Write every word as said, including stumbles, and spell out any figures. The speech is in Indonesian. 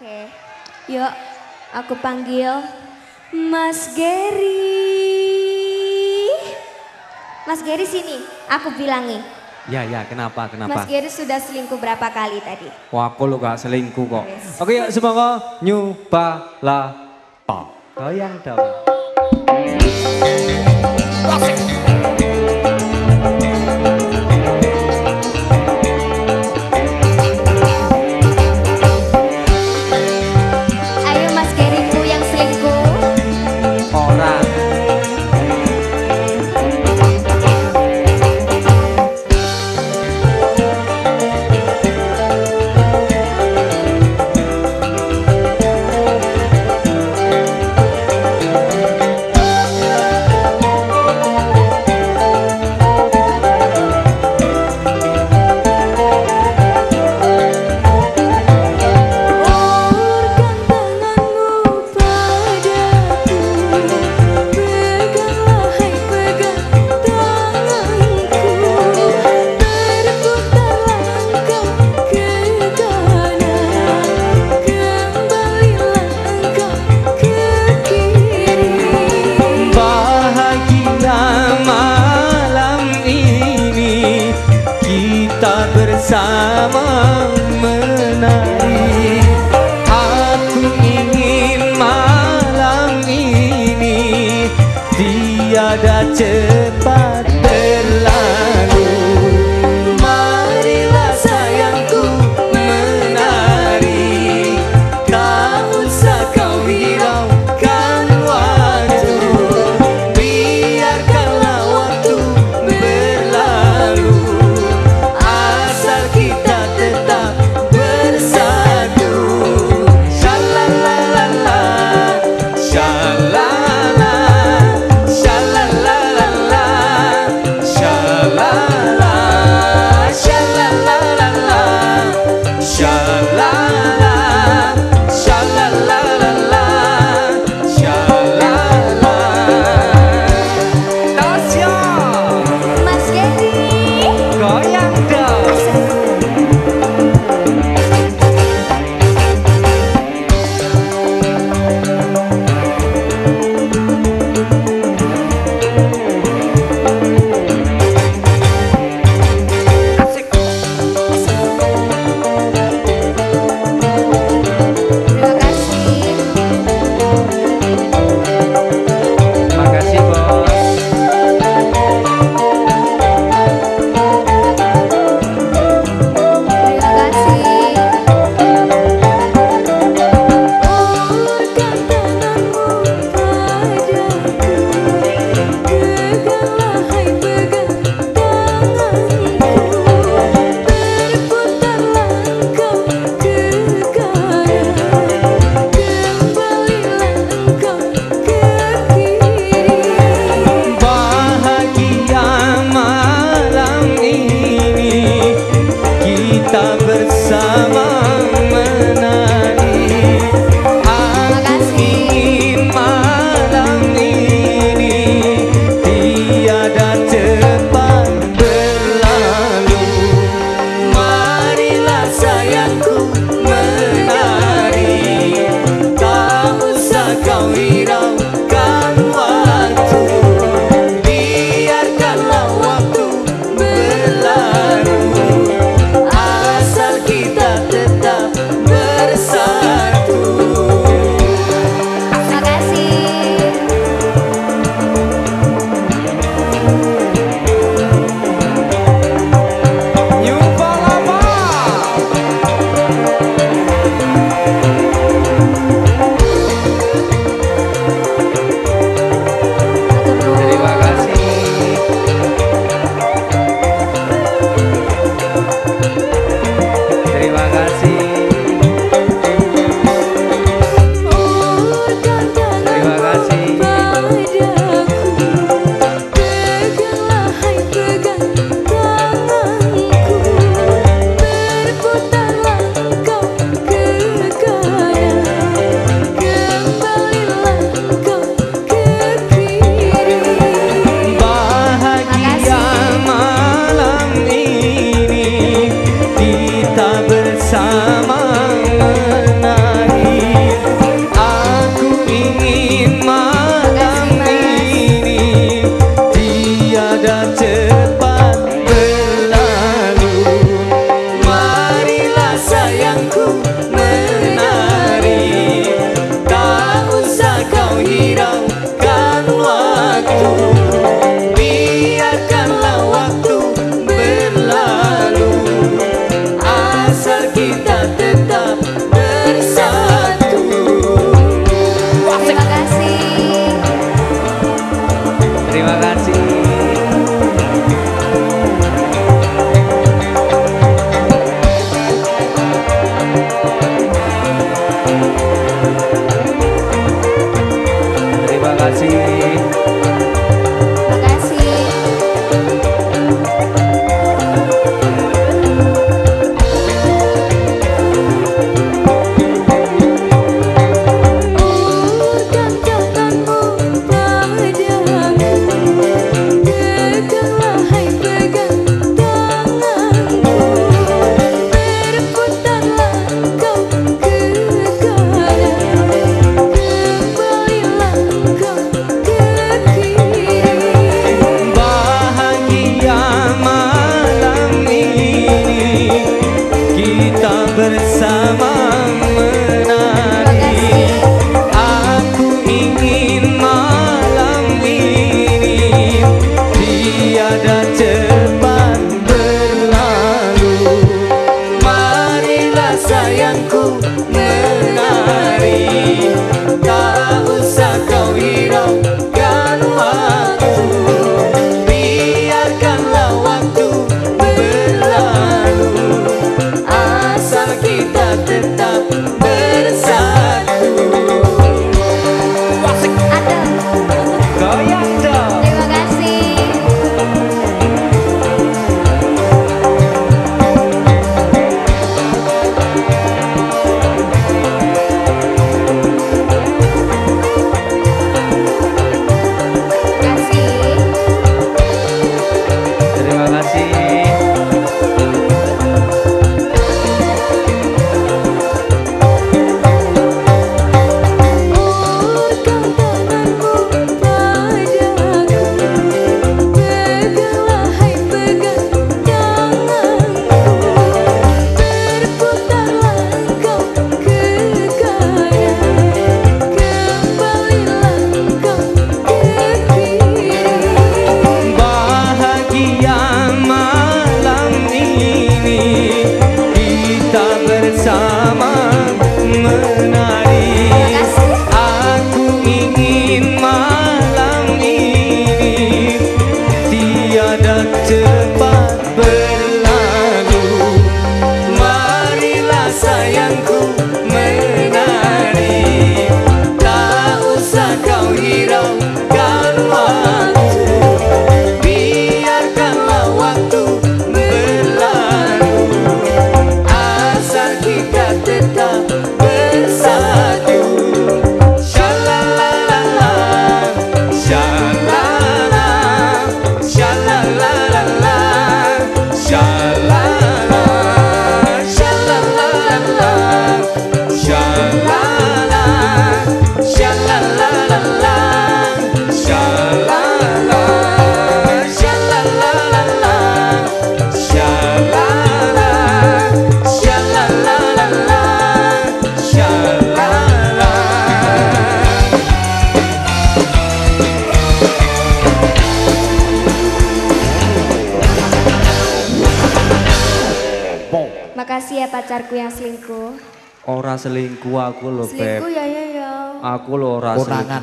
Oke, yuk aku panggil Mas Gary. Mas Gary sini, aku bilangi. Ya, ya, kenapa, kenapa? Mas Gary sudah selingkuh berapa kali tadi? Wah, aku lo gak selingkuh kok. Yes. Oke, yuk semoga nyoba lapa. Goyang dong. Ayo Mas Garyku yang selingkuh. Orang. Kita bersama menari. Aku ingin malam ini tiada cepat berlalu. Marilah sayangku menari, tak usah kau hiraukan waktu. Biarkanlah waktu berlalu, asal kita Terima kasih. Makasih. Bersama menari, aku ingin malam ini tiada cepat berlalu. Marilah sayangku menari, tak usah kau hiraukan waktu, biarkanlah waktu berlalu. Kita tetap bersatu. Wasik. Aduh. Goyang dong. Terima kasih. Kasih. Terima kasih. Bersama menari, aku ingin malam ini tiada cepat berlalu. Marilah sayangku menari, tak usah kau hiraukan waktu, biarkanlah waktu berlalu. Kita tetap bersatu. Shalalala, shalalala, shalalala, shalalala, shalalala, shalalala, shalalala, shalalala, Makasih ya pacarku yang selingkuh. Ora selingkuh aku lho, Beb. Selingkuh ya ya ya. Aku lho ora selingkuh.